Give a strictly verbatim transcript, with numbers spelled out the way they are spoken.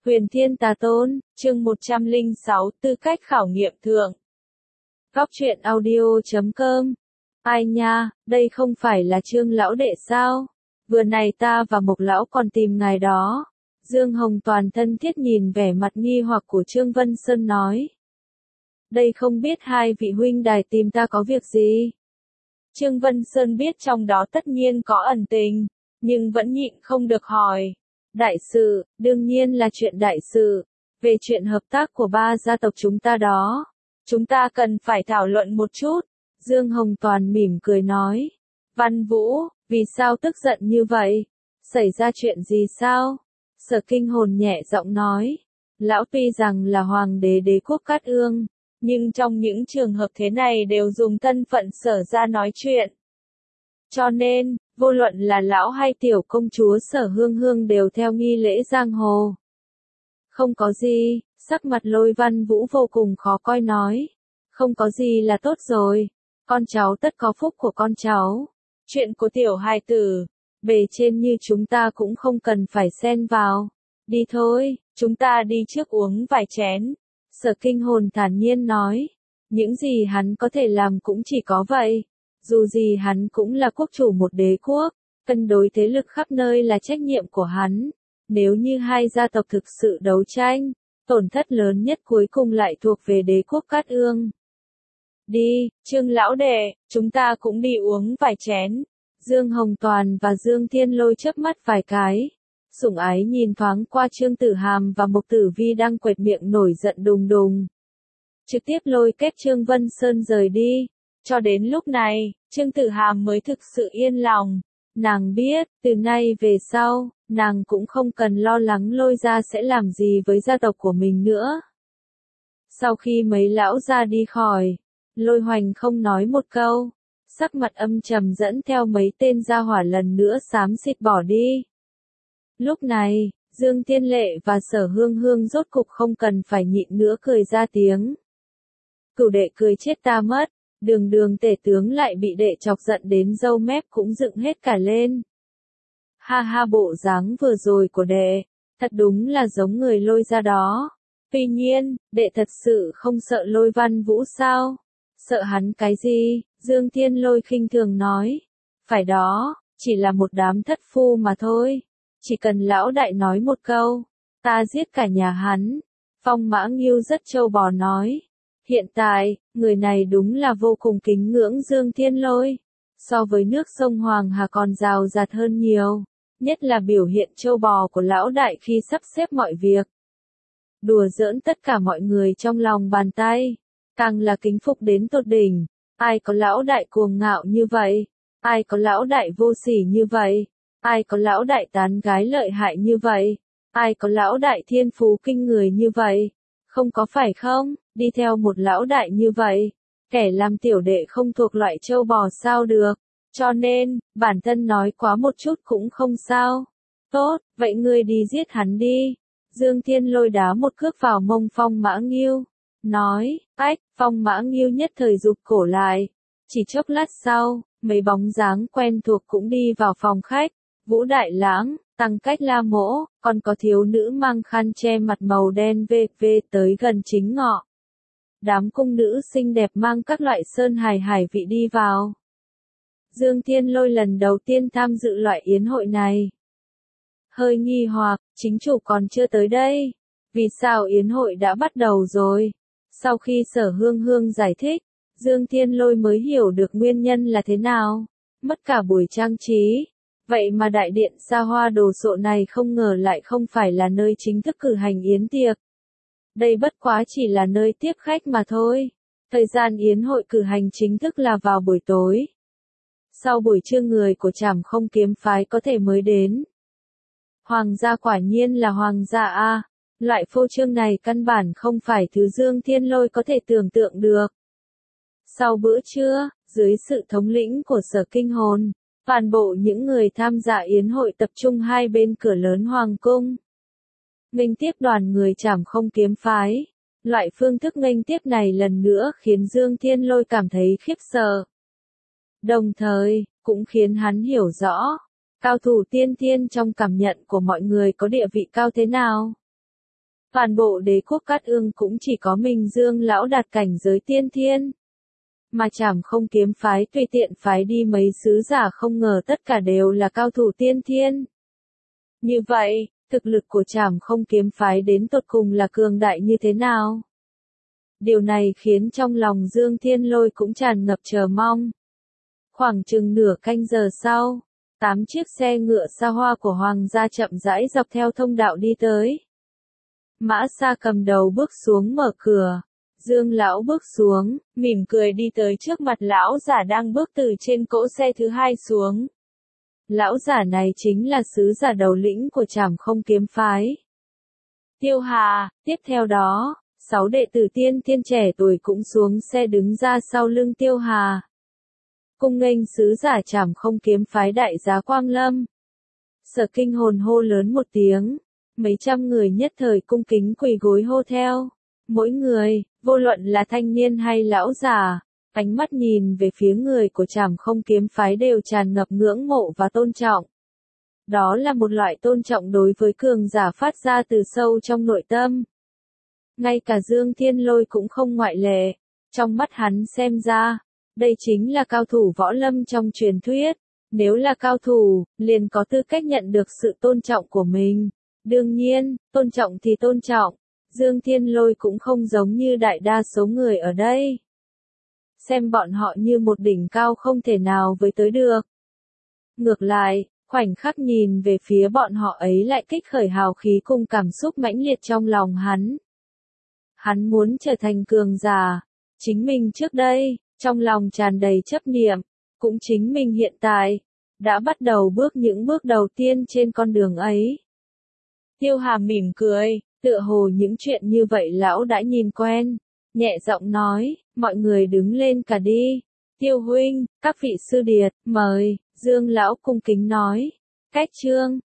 Huyền Thiên Tà Tôn, chương một trăm lẻ sáu, tư cách khảo nghiệm thượng. Góc truyện audio chấm com. Ai nha, đây không phải là Trương lão đệ sao? Vừa này ta và Mộc lão còn tìm ngài đó. Dương Hồng Toàn thân thiết nhìn vẻ mặt nghi hoặc của Trương Vân Sơn nói. Đây không biết hai vị huynh đài tìm ta có việc gì? Trương Vân Sơn biết trong đó tất nhiên có ẩn tình, nhưng vẫn nhịn không được hỏi. Đại sự, đương nhiên là chuyện đại sự, về chuyện hợp tác của ba gia tộc chúng ta đó. Chúng ta cần phải thảo luận một chút. Dương Hồng Toàn mỉm cười nói. Văn Vũ, vì sao tức giận như vậy? Xảy ra chuyện gì sao? Sở Kinh Hồn nhẹ giọng nói. Lão tuy rằng là hoàng đế đế quốc Cát Ương, nhưng trong những trường hợp thế này đều dùng thân phận Sở ra nói chuyện. Cho nên, vô luận là lão hay tiểu công chúa Sở Hương Hương đều theo nghi lễ giang hồ. Không có gì, sắc mặt Lôi Văn Vũ vô cùng khó coi nói. Không có gì là tốt rồi, con cháu tất có phúc của con cháu. Chuyện của tiểu hài tử, bề trên như chúng ta cũng không cần phải xen vào. Đi thôi, chúng ta đi trước uống vài chén. Sở Kinh Hồn thản nhiên nói. Những gì hắn có thể làm cũng chỉ có vậy. Dù gì hắn cũng là quốc chủ một đế quốc, cân đối thế lực khắp nơi là trách nhiệm của hắn. Nếu như hai gia tộc thực sự đấu tranh, tổn thất lớn nhất cuối cùng lại thuộc về đế quốc Cát Ương. Đi, Trương lão đệ, chúng ta cũng đi uống vài chén. Dương Hồng Toàn và Dương Thiên Lôi chớp mắt vài cái. Sủng ái nhìn thoáng qua Trương Tử Hàm và Mộc Tử Vi đang quệt miệng nổi giận đùng đùng. Trực tiếp lôi kết Trương Vân Sơn rời đi. Cho đến lúc này, Trương Tử Hàm mới thực sự yên lòng. Nàng biết, từ nay về sau, nàng cũng không cần lo lắng Lôi gia sẽ làm gì với gia tộc của mình nữa. Sau khi mấy lão gia đi khỏi, Lôi Hoành không nói một câu, sắc mặt âm trầm dẫn theo mấy tên gia hỏa lần nữa xám xịt bỏ đi. Lúc này, Dương Thiên Lệ và Sở Hương Hương rốt cục không cần phải nhịn nữa cười ra tiếng. Cửu đệ cười chết ta mất. Đường đường tể tướng lại bị đệ chọc giận đến râu mép cũng dựng hết cả lên. Ha ha, bộ dáng vừa rồi của đệ, thật đúng là giống người Lôi ra đó. Tuy nhiên, đệ thật sự không sợ Lôi Văn Vũ sao? Sợ hắn cái gì? Dương Thiên Lôi khinh thường nói. Phải đó, chỉ là một đám thất phu mà thôi. Chỉ cần lão đại nói một câu, ta giết cả nhà hắn. Phong Mã Nghiêu rất trâu bò nói. Hiện tại, người này đúng là vô cùng kính ngưỡng Dương Thiên Lôi. So với nước sông Hoàng Hà còn rào rạt hơn nhiều. Nhất là biểu hiện trâu bò của lão đại khi sắp xếp mọi việc. Đùa giỡn tất cả mọi người trong lòng bàn tay. Càng là kính phục đến tột đỉnh. Ai có lão đại cuồng ngạo như vậy? Ai có lão đại vô sỉ như vậy? Ai có lão đại tán gái lợi hại như vậy? Ai có lão đại thiên phú kinh người như vậy? Không có phải không? Đi theo một lão đại như vậy, kẻ làm tiểu đệ không thuộc loại trâu bò sao được, cho nên, bản thân nói quá một chút cũng không sao. Tốt, vậy ngươi đi giết hắn đi. Dương Thiên Lôi đá một cước vào mông Phong Mã Nghiêu, nói, ách, Phong Mã Nghiêu nhất thời rụt cổ lại. Chỉ chốc lát sau, mấy bóng dáng quen thuộc cũng đi vào phòng khách, Vũ Đại Lãng, Tăng Cách La Mỗ, còn có thiếu nữ mang khăn che mặt màu đen vê vê tới gần chính ngọ. Đám cung nữ xinh đẹp mang các loại sơn hài hải vị đi vào. Dương Thiên Lôi lần đầu tiên tham dự loại yến hội này. Hơi nghi hoặc, chính chủ còn chưa tới đây. Vì sao yến hội đã bắt đầu rồi? Sau khi Sở Hương Hương giải thích, Dương Thiên Lôi mới hiểu được nguyên nhân là thế nào. Mất cả buổi trang trí. Vậy mà đại điện xa hoa đồ sộ này không ngờ lại không phải là nơi chính thức cử hành yến tiệc. Đây bất quá chỉ là nơi tiếp khách mà thôi. Thời gian yến hội cử hành chính thức là vào buổi tối. Sau buổi trưa người của Trảm Không Kiếm phái có thể mới đến. Hoàng gia quả nhiên là hoàng gia a. Loại phô trương này căn bản không phải thứ Dương Thiên Lôi có thể tưởng tượng được. Sau bữa trưa, dưới sự thống lĩnh của Sở Kinh Hồn, toàn bộ những người tham gia yến hội tập trung hai bên cửa lớn hoàng cung. Nghênh tiếp đoàn người Trảm Không Kiếm phái. Loại phương thức nghênh tiếp này lần nữa khiến Dương Thiên Lôi cảm thấy khiếp sợ. Đồng thời, cũng khiến hắn hiểu rõ, cao thủ tiên thiên trong cảm nhận của mọi người có địa vị cao thế nào. Toàn bộ đế quốc Cát Ương cũng chỉ có mình Dương lão đạt cảnh giới tiên thiên. Mà Trảm Không kiếm phái tùy tiện phái đi mấy sứ giả không ngờ tất cả đều là cao thủ tiên thiên. Như vậy, thực lực của Trảm Không kiếm phái đến tột cùng là cường đại như thế nào? Điều này khiến trong lòng Dương Thiên Lôi cũng tràn ngập chờ mong. Khoảng chừng nửa canh giờ sau, tám chiếc xe ngựa xa hoa của Hoàng gia chậm rãi dọc theo thông đạo đi tới. Mã Sa cầm đầu bước xuống mở cửa. Dương lão bước xuống, mỉm cười đi tới trước mặt lão giả đang bước từ trên cỗ xe thứ hai xuống. Lão giả này chính là sứ giả đầu lĩnh của Trảm Không kiếm phái. Tiêu Hà, tiếp theo đó, sáu đệ tử tiên thiên trẻ tuổi cũng xuống xe đứng ra sau lưng Tiêu Hà. Cung nghênh sứ giả Trảm Không kiếm phái đại giá Quang Lâm. Sở Kinh Hồn hô lớn một tiếng, mấy trăm người nhất thời cung kính quỳ gối hô theo. Mỗi người, vô luận là thanh niên hay lão già, ánh mắt nhìn về phía người của Trảm Không kiếm phái đều tràn ngập ngưỡng mộ và tôn trọng. Đó là một loại tôn trọng đối với cường giả phát ra từ sâu trong nội tâm. Ngay cả Dương Thiên Lôi cũng không ngoại lệ, trong mắt hắn xem ra, đây chính là cao thủ võ lâm trong truyền thuyết, nếu là cao thủ, liền có tư cách nhận được sự tôn trọng của mình. Đương nhiên, tôn trọng thì tôn trọng, Dương Thiên Lôi cũng không giống như đại đa số người ở đây. Xem bọn họ như một đỉnh cao không thể nào với tới được. Ngược lại, khoảnh khắc nhìn về phía bọn họ ấy lại kích khởi hào khí cùng cảm xúc mãnh liệt trong lòng hắn. Hắn muốn trở thành cường giả, chính mình trước đây, trong lòng tràn đầy chấp niệm, cũng chính mình hiện tại, đã bắt đầu bước những bước đầu tiên trên con đường ấy. Tiêu Hà mỉm cười, tựa hồ những chuyện như vậy lão đã nhìn quen, nhẹ giọng nói, mọi người đứng lên cả đi. Tiêu huynh, các vị sư điệt, mời, Dương lão cung kính nói. Cách chương